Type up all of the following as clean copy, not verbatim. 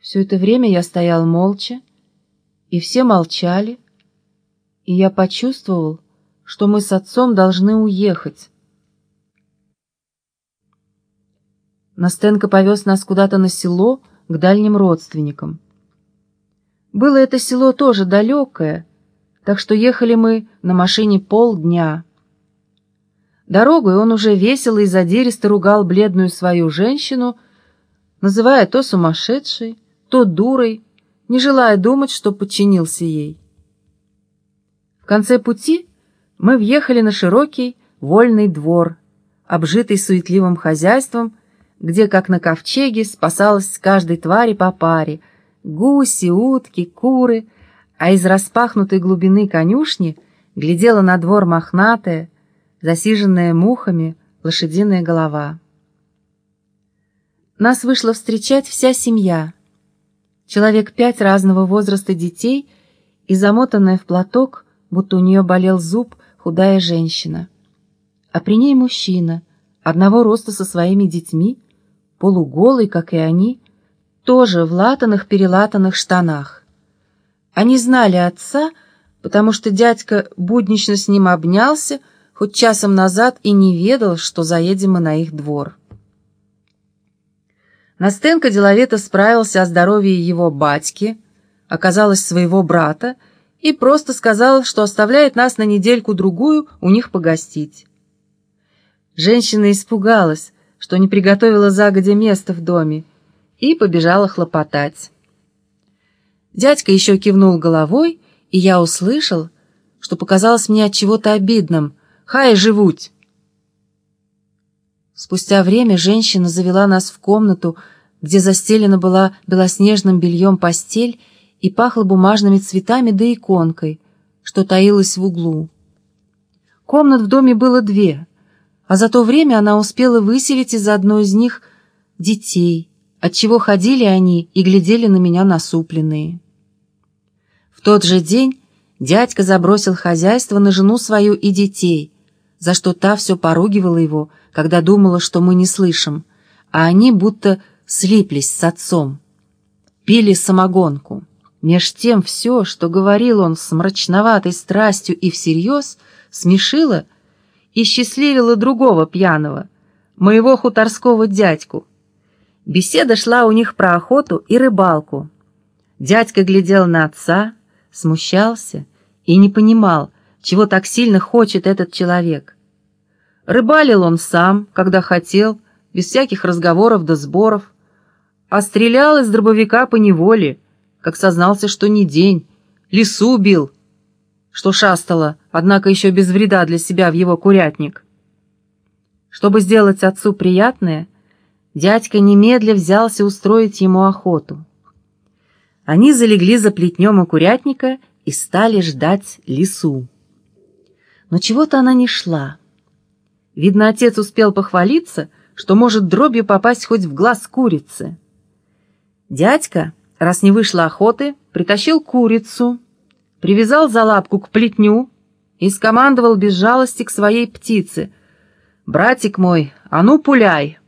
Все это время я стоял молча, и все молчали, и я почувствовал, что мы с отцом должны уехать. Настенко повез нас куда-то на село к дальним родственникам. Было это село тоже далекое, так что ехали мы на машине полдня. Дорогой он уже весело и задиристо ругал бледную свою женщину, называя то сумасшедшей, то дурой, не желая думать, что подчинился ей. В конце пути мы въехали на широкий вольный двор, обжитый суетливым хозяйством, где, как на ковчеге, спасалась каждой твари по паре — гуси, утки, куры, а из распахнутой глубины конюшни глядела на двор мохнатая, засиженная мухами лошадиная голова. Нас вышла встречать вся семья, человек 5 разного возраста детей и замотанная в платок, будто у нее болел зуб, худая женщина. А при ней мужчина, одного роста со своими детьми, полуголый, как и они, тоже в латаных-перелатанных штанах. Они знали отца, потому что дядька буднично с ним обнялся, хоть часом назад и не ведал, что заедем мы на их двор. Настенко деловито справился о здоровье его батьки, оказалось, своего брата, и просто сказал, что оставляет нас на недельку-другую у них погостить. Женщина испугалась, что не приготовила загодя место в доме, и побежала хлопотать. Дядька еще кивнул головой, и я услышал, что показалось мне от чего-то обидным: «Хай живуть!» Спустя время женщина завела нас в комнату, где застелена была белоснежным бельем постель и пахло бумажными цветами да иконкой, что таилась в углу. Комнат в доме было 2, а за то время она успела выселить из одной из них детей, отчего ходили они и глядели на меня насупленные. В тот же день дядька забросил хозяйство на жену свою и детей, за что та все поругивала его, когда думала, что мы не слышим, а они будто слиплись с отцом. Пили самогонку. Меж тем все, что говорил он с мрачноватой страстью и всерьез, смешило и счастливило другого пьяного, моего хуторского дядьку. Беседа шла у них про охоту и рыбалку. Дядька глядел на отца, смущался и не понимал, чего так сильно хочет этот человек. Рыбалил он сам, когда хотел, без всяких разговоров да сборов, а стрелял из дробовика по неволе, как сознался, что не день, лису убил, что шастало, однако еще без вреда для себя в его курятник. Чтобы сделать отцу приятное, дядька немедля взялся устроить ему охоту. Они залегли за плетнем у курятника и стали ждать лису. Но чего-то она не шла. Видно, отец успел похвалиться, что может дробью попасть хоть в глаз курицы. Дядька, раз не вышло охоты, притащил курицу, привязал за лапку к плетню и скомандовал без жалости к своей птице: «Братик мой, а ну пуляй!»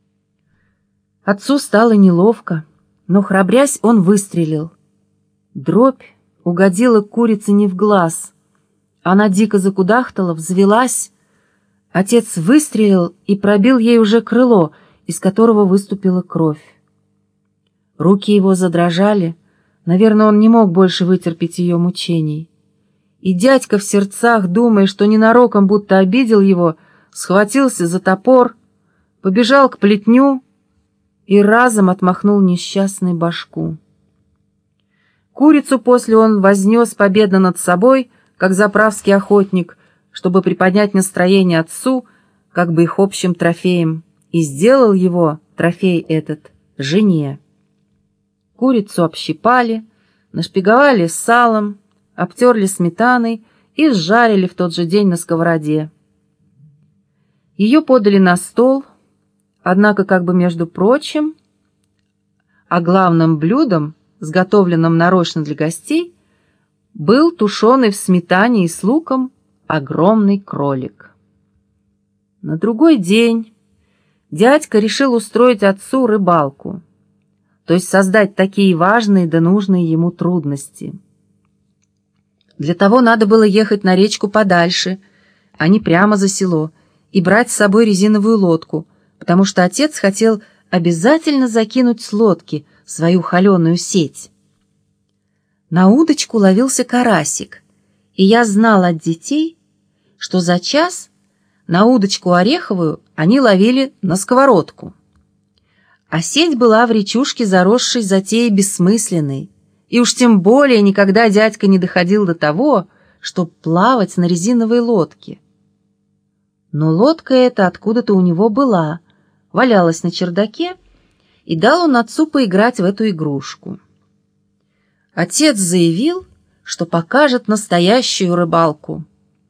Отцу стало неловко, но, храбрясь, он выстрелил. Дробь угодила курице не в глаз. Она дико закудахтала, взвелась. Отец выстрелил и пробил ей уже крыло, из которого выступила кровь. Руки его задрожали, наверное, он не мог больше вытерпеть ее мучений. И дядька в сердцах, думая, что ненароком будто обидел его, схватился за топор, побежал к плетню и разом отмахнул несчастной башку. Курицу после он вознес победно над собой, как заправский охотник, чтобы приподнять настроение отцу, как бы их общим трофеем, и сделал его, трофей этот, жене. Курицу общипали, нашпиговали салом, обтерли сметаной и сжарили в тот же день на сковороде. Ее подали на стол, однако как бы между прочим, а главным блюдом, сготовленным нарочно для гостей, был тушеный в сметане и с луком огромный кролик. На другой день дядька решил устроить отцу рыбалку. то есть создать такие важные да нужные ему трудности. Для того надо было ехать на речку подальше, а не прямо за село, и брать с собой резиновую лодку, потому что отец хотел обязательно закинуть с лодки свою холеную сеть. На удочку ловился карасик, и я знал от детей, что за час на удочку ореховую они ловили на сковородку. А сеть была в речушке, заросшей затеей бессмысленной, и уж тем более никогда дядька не доходил до того, чтоб плавать на резиновой лодке. Но лодка эта откуда-то у него была, валялась на чердаке, и дал он отцу поиграть в эту игрушку. Отец заявил, что покажет настоящую рыбалку.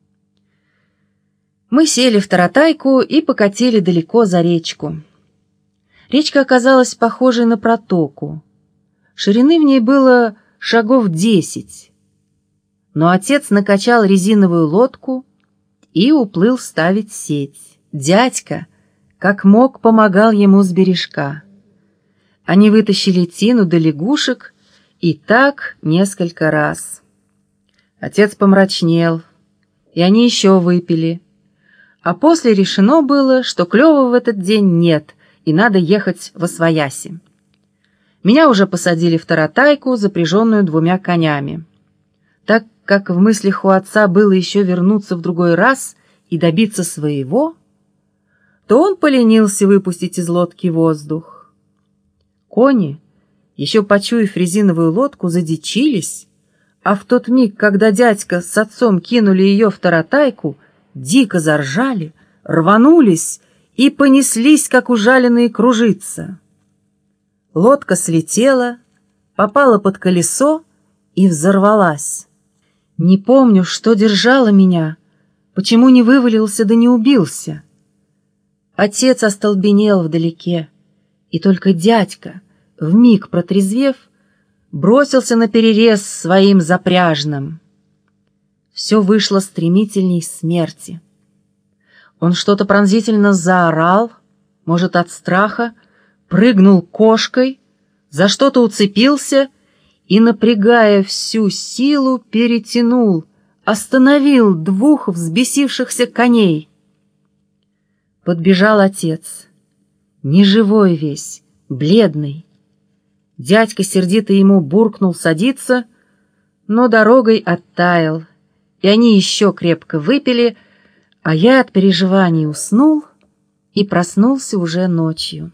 Мы сели в таратайку и покатили далеко за речку. Речка оказалась похожей на протоку. Ширины в ней было шагов 10. Но отец накачал резиновую лодку и уплыл ставить сеть. Дядька, как мог, помогал ему с бережка. Они вытащили тину до лягушек, и так несколько раз. Отец помрачнел, и они еще выпили. А после решено было, что клёва в этот день нет, и надо ехать восвояси. Меня уже посадили в таратайку, запряженную 2 конями. Так как в мыслях у отца было еще вернуться в другой раз и добиться своего, то он поленился выпустить из лодки воздух. Кони, еще почуяв резиновую лодку, задичились, а в тот миг, когда дядька с отцом кинули ее в таратайку, дико заржали, рванулись и понеслись, как ужаленные кружиться. Лодка слетела, попала под колесо и взорвалась. Не помню, что держало меня, почему не вывалился да не убился. Отец остолбенел вдалеке, и только дядька, вмиг протрезвев, бросился наперерез своим запряжным. Все вышло стремительней смерти. Он что-то пронзительно заорал, может, от страха, прыгнул кошкой, за что-то уцепился и, напрягая всю силу, перетянул, остановил 2 взбесившихся коней. Подбежал отец, неживой весь, бледный. Дядька сердито ему буркнул садиться, но дорогой оттаял, и они еще крепко выпили, а я от переживаний уснул и проснулся уже ночью.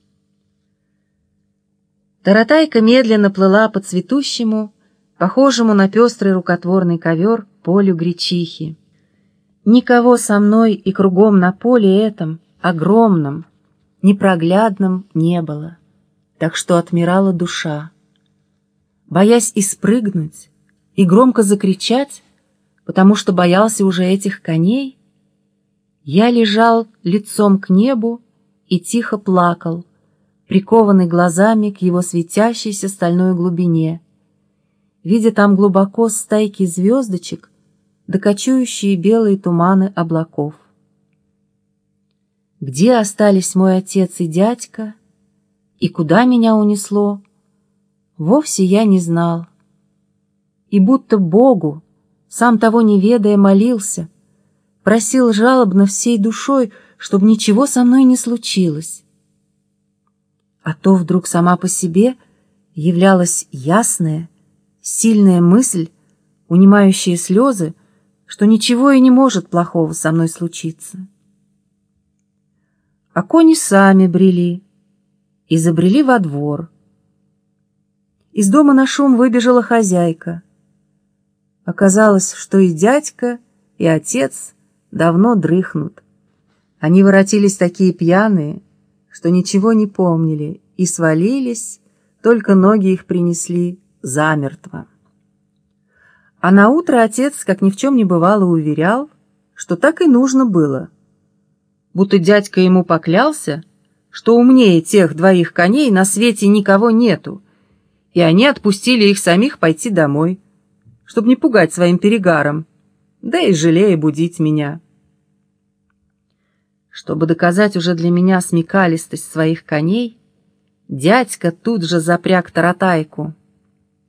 Таратайка медленно плыла по цветущему, похожему на пестрый рукотворный ковер, полю гречихи. Никого со мной и кругом на поле этом, огромном, непроглядном, не было, так что отмирала душа. Боясь и спрыгнуть, и громко закричать, потому что боялся уже этих коней, я лежал лицом к небу и тихо плакал, прикованный глазами к его светящейся стальной глубине, видя там глубоко стайки звездочек да кочующие белые туманы облаков. Где остались мой отец и дядька, и куда меня унесло, вовсе я не знал. И будто Богу, сам того не ведая, молился, просил жалобно всей душой, чтобы ничего со мной не случилось. А то вдруг сама по себе являлась ясная, сильная мысль, унимающая слезы, что ничего и не может плохого со мной случиться. А кони сами брели и забрели во двор. Из дома на шум выбежала хозяйка. Оказалось, что и дядька, и отец давно дрыхнут. Они воротились такие пьяные, что ничего не помнили, и свалились, только ноги их принесли замертво. А наутро отец, как ни в чем не бывало, уверял, что так и нужно было, будто дядька ему поклялся, что умнее тех 2 коней на свете никого нету, и они отпустили их самих пойти домой, чтобы не пугать своим перегаром, да и жалея будить меня. Чтобы доказать уже для меня смекалистость своих коней, Дядька тут же запряг таратайку.